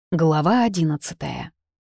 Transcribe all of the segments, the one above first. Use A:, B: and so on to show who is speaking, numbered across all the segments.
A: Глава 11.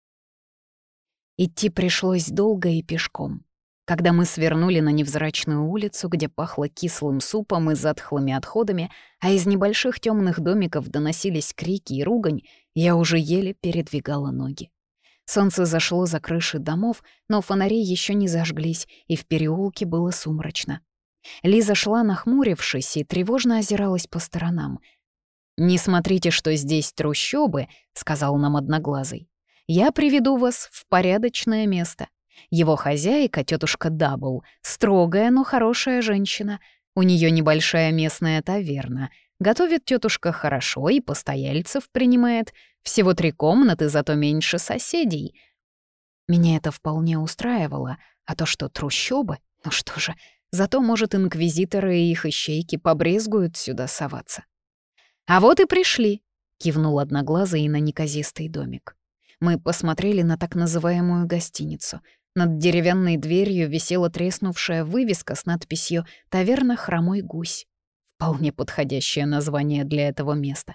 A: Идти пришлось долго и пешком. Когда мы свернули на невзрачную улицу, где пахло кислым супом и затхлыми отходами, а из небольших темных домиков доносились крики и ругань, я уже еле передвигала ноги. Солнце зашло за крыши домов, но фонари еще не зажглись, и в переулке было сумрачно. Лиза шла, нахмурившись, и тревожно озиралась по сторонам. «Не смотрите, что здесь трущобы», — сказал нам Одноглазый. «Я приведу вас в порядочное место. Его хозяйка, тетушка Дабл, строгая, но хорошая женщина. У нее небольшая местная таверна. Готовит тетушка хорошо и постояльцев принимает. Всего 3 комнаты, зато меньше соседей». Меня это вполне устраивало, а то, что трущобы, ну что же, зато, может, инквизиторы и их ищейки побрезгуют сюда соваться. «А вот и пришли», — кивнул Одноглазый на неказистый домик. Мы посмотрели на так называемую гостиницу. Над деревянной дверью висела треснувшая вывеска с надписью «Таверна Хромой Гусь». Вполне подходящее название для этого места.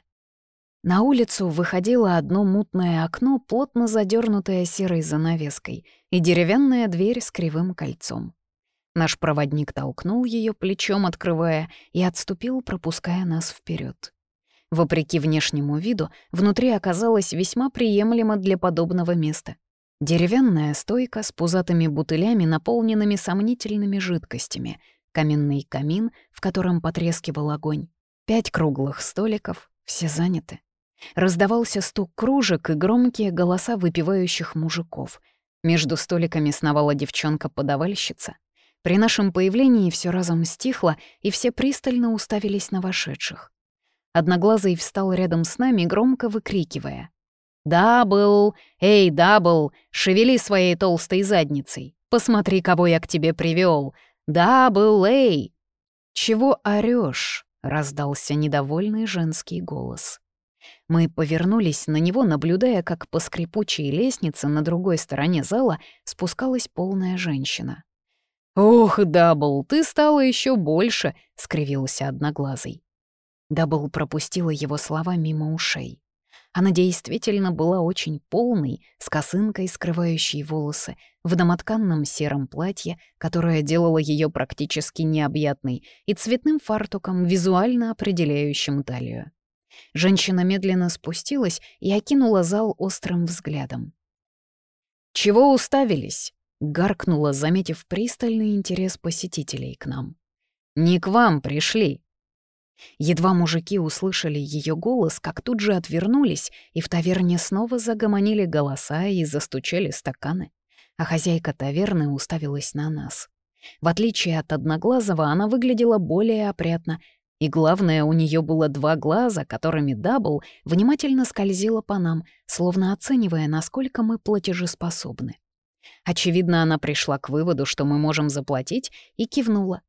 A: На улицу выходило одно мутное окно, плотно задернутое серой занавеской, и деревянная дверь с кривым кольцом. Наш проводник толкнул ее плечом, открывая, и отступил, пропуская нас вперед. Вопреки внешнему виду, внутри оказалось весьма приемлемо для подобного места. Деревянная стойка с пузатыми бутылями, наполненными сомнительными жидкостями, каменный камин, в котором потрескивал огонь, 5 круглых столиков, все заняты. Раздавался стук кружек и громкие голоса выпивающих мужиков. Между столиками сновала девчонка-подавальщица. При нашем появлении все разом стихло, и все пристально уставились на вошедших. Одноглазый встал рядом с нами, громко выкрикивая: «Дабл! Эй, Дабл! Шевели своей толстой задницей! Посмотри, кого я к тебе привёл! Дабл, эй!» «Чего орёшь?» — раздался недовольный женский голос. Мы повернулись на него, наблюдая, как по скрипучей лестнице на другой стороне зала спускалась полная женщина. «Ох, Дабл, ты стала ещё больше!» — скривился Одноглазый. Дабл пропустила его слова мимо ушей. Она действительно была очень полной, с косынкой, скрывающей волосы, в домотканном сером платье, которое делало ее практически необъятной, и цветным фартуком, визуально определяющим талию. Женщина медленно спустилась и окинула зал острым взглядом. «Чего уставились?» — гаркнула, заметив пристальный интерес посетителей к нам. «Не к вам пришли». Едва мужики услышали ее голос, как тут же отвернулись, и в таверне снова загомонили голоса и застучали стаканы. А хозяйка таверны уставилась на нас. В отличие от Одноглазого, она выглядела более опрятно, и главное, у нее было 2 глаза, которыми Дабл внимательно скользила по нам, словно оценивая, насколько мы платежеспособны. Очевидно, она пришла к выводу, что мы можем заплатить, и кивнула.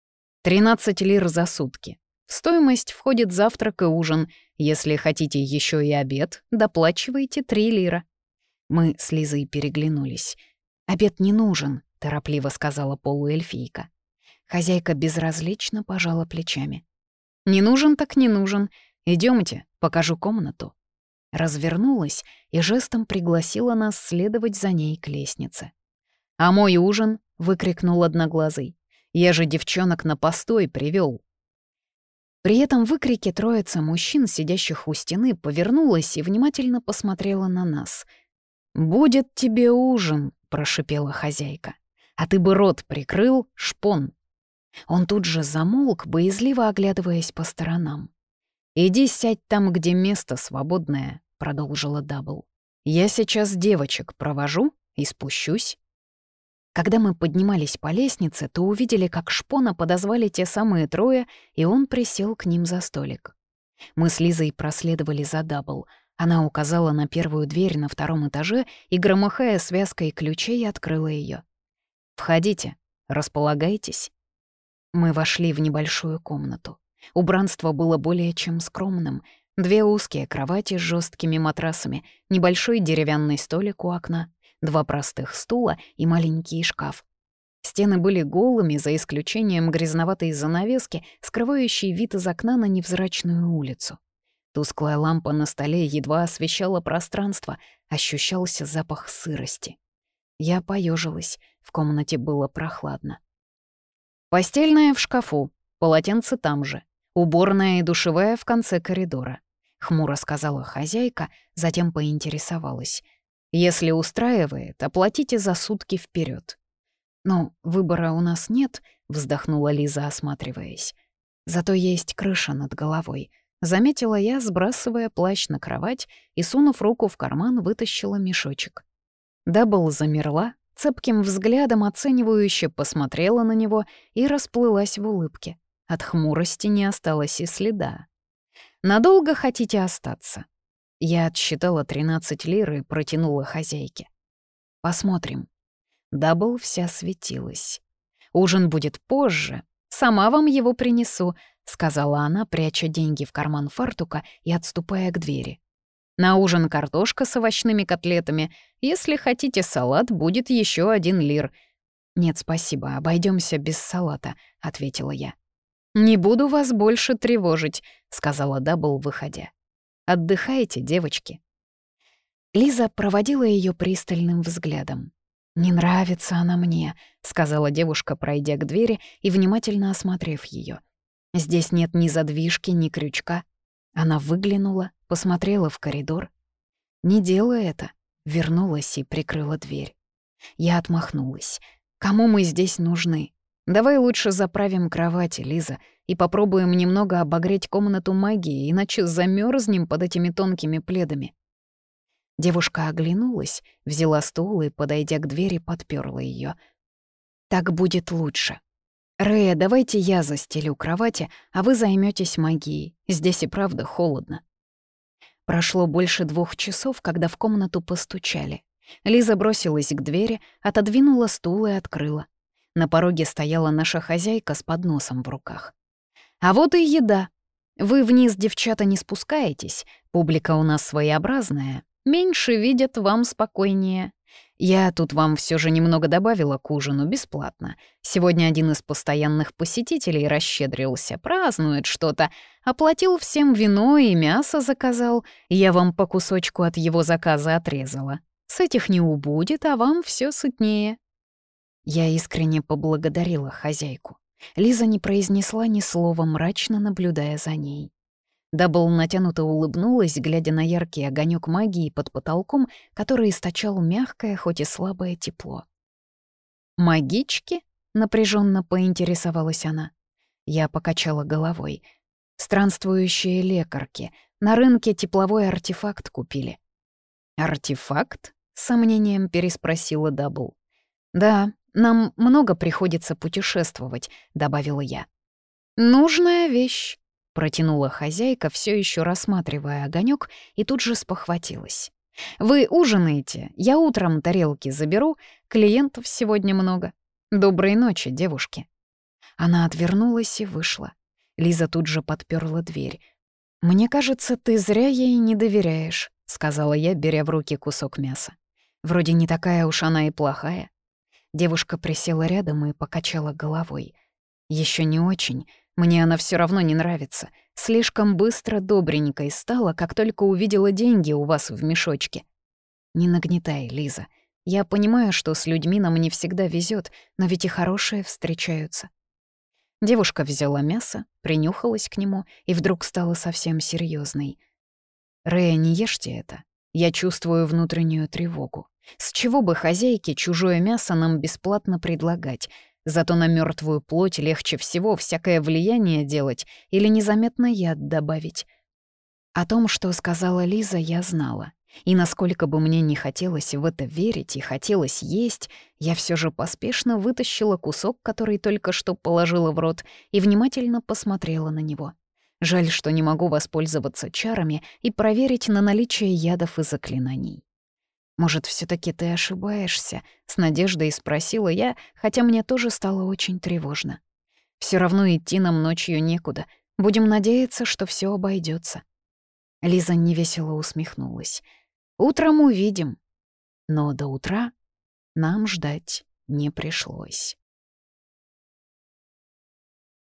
A: 13 лир за сутки. В стоимость входит завтрак и ужин. Если хотите еще и обед, доплачивайте 3 лира». Мы с Лизой переглянулись. «Обед не нужен», — торопливо сказала полуэльфийка. Хозяйка безразлично пожала плечами. «Не нужен так не нужен. Идемте, покажу комнату». Развернулась и жестом пригласила нас следовать за ней к лестнице. «А мой ужин?» — выкрикнул Одноглазый. «Я же девчонок на постой привел. При этом выкрике троица мужчин, сидящих у стены, повернулась и внимательно посмотрела на нас. «Будет тебе ужин», — прошипела хозяйка. «А ты бы рот прикрыл, шпон». Он тут же замолк, боязливо оглядываясь по сторонам. «Иди сядь там, где место свободное», — продолжила Дабл. «Я сейчас девочек провожу и спущусь». Когда мы поднимались по лестнице, то увидели, как шпона подозвали те самые трое, и он присел к ним за столик. Мы с Лизой проследовали за Дабл. Она указала на первую дверь на 2-м этаже и, громыхая связкой ключей, открыла ее. «Входите, располагайтесь». Мы вошли в небольшую комнату. Убранство было более чем скромным. 2 узкие кровати с жесткими матрасами, небольшой деревянный столик у окна, 2 простых стула и маленький шкаф. Стены были голыми, за исключением грязноватой занавески, скрывающей вид из окна на невзрачную улицу. Тусклая лампа на столе едва освещала пространство, ощущался запах сырости. Я поежилась, в комнате было прохладно. «Постельная в шкафу, полотенце там же, уборная и душевая в конце коридора», — хмуро сказала хозяйка, затем поинтересовалась. «Если устраивает, оплатите за сутки вперед. «Ну, выбора у нас нет», — вздохнула Лиза, осматриваясь. «Зато есть крыша над головой», — заметила я, сбрасывая плащ на кровать и, сунув руку в карман, вытащила мешочек. Дабл замерла, цепким взглядом оценивающе посмотрела на него и расплылась в улыбке. От хмурости не осталось и следа. «Надолго хотите остаться?» Я отсчитала 13 лир и протянула хозяйке. «Посмотрим». Дабл вся светилась. «Ужин будет позже. Сама вам его принесу», — сказала она, пряча деньги в карман фартука и отступая к двери. «На ужин картошка с овощными котлетами. Если хотите салат, будет еще 1 лир». «Нет, спасибо, обойдемся без салата», — ответила я. «Не буду вас больше тревожить», — сказала Дабл, выходя. «Отдыхайте, девочки». Лиза проводила ее пристальным взглядом. «Не нравится она мне», — сказала девушка, пройдя к двери и внимательно осмотрев ее. «Здесь нет ни задвижки, ни крючка». Она выглянула, посмотрела в коридор. Не делая это, вернулась и прикрыла дверь. Я отмахнулась. «Кому мы здесь нужны? Давай лучше заправим кровати, Лиза, и попробуем немного обогреть комнату магией, иначе замерзнем под этими тонкими пледами». Девушка оглянулась, взяла стул и, подойдя к двери, подперла ее. «Так будет лучше. Рэя, давайте я застелю кровати, а вы займетесь магией. Здесь и правда холодно». Прошло больше 2 часов, когда в комнату постучали. Лиза бросилась к двери, отодвинула стул и открыла. На пороге стояла наша хозяйка с подносом в руках. «А вот и еда. Вы вниз, девчата, не спускаетесь. Публика у нас своеобразная. Меньше видят, вам спокойнее. Я тут вам все же немного добавила к ужину бесплатно. Сегодня один из постоянных посетителей расщедрился, празднует что-то. Оплатил всем вино и мясо заказал. Я вам по кусочку от его заказа отрезала. С этих не убудет, а вам все сытнее». Я искренне поблагодарила хозяйку. Лиза не произнесла ни слова, мрачно наблюдая за ней. Дабл натянуто улыбнулась, глядя на яркий огонек магии под потолком, который источал мягкое, хоть и слабое тепло. «Магички?» — напряженно поинтересовалась она. Я покачала головой. «Странствующие лекарки. На рынке тепловой артефакт купили». «Артефакт?» — с сомнением переспросила Дабл. «Да, нам много приходится путешествовать», — добавила я. «Нужная вещь», — протянула хозяйка, все еще рассматривая огонек, и тут же спохватилась. «Вы ужинаете, я утром тарелки заберу, клиентов сегодня много. Доброй ночи, девушки». Она отвернулась и вышла. Лиза тут же подперла дверь. «Мне кажется, ты зря ей не доверяешь», — сказала я, беря в руки кусок мяса. «Вроде не такая уж она и плохая». Девушка присела рядом и покачала головой. Еще не очень. Мне она все равно не нравится. Слишком быстро добренькой стала, как только увидела деньги у вас в мешочке. Не нагнетай, Лиза. Я понимаю, что с людьми нам не всегда везет, но ведь и хорошие встречаются». Девушка взяла мясо, принюхалась к нему и вдруг стала совсем серьезной. «Рэя, не ешьте это. Я чувствую внутреннюю тревогу. С чего бы хозяйке чужое мясо нам бесплатно предлагать? Зато на мертвую плоть легче всего всякое влияние делать или незаметно яд добавить». О том, что сказала Лиза, я знала. И насколько бы мне не хотелось в это верить и хотелось есть, я все же поспешно вытащила кусок, который только что положила в рот, и внимательно посмотрела на него. Жаль, что не могу воспользоваться чарами и проверить на наличие ядов и заклинаний. «Может, все таки ты ошибаешься?» — с надеждой спросила я, хотя мне тоже стало очень тревожно. Все равно идти нам ночью некуда. Будем надеяться, что все обойдется. Лиза невесело усмехнулась. «Утром увидим». Но до утра нам ждать не пришлось.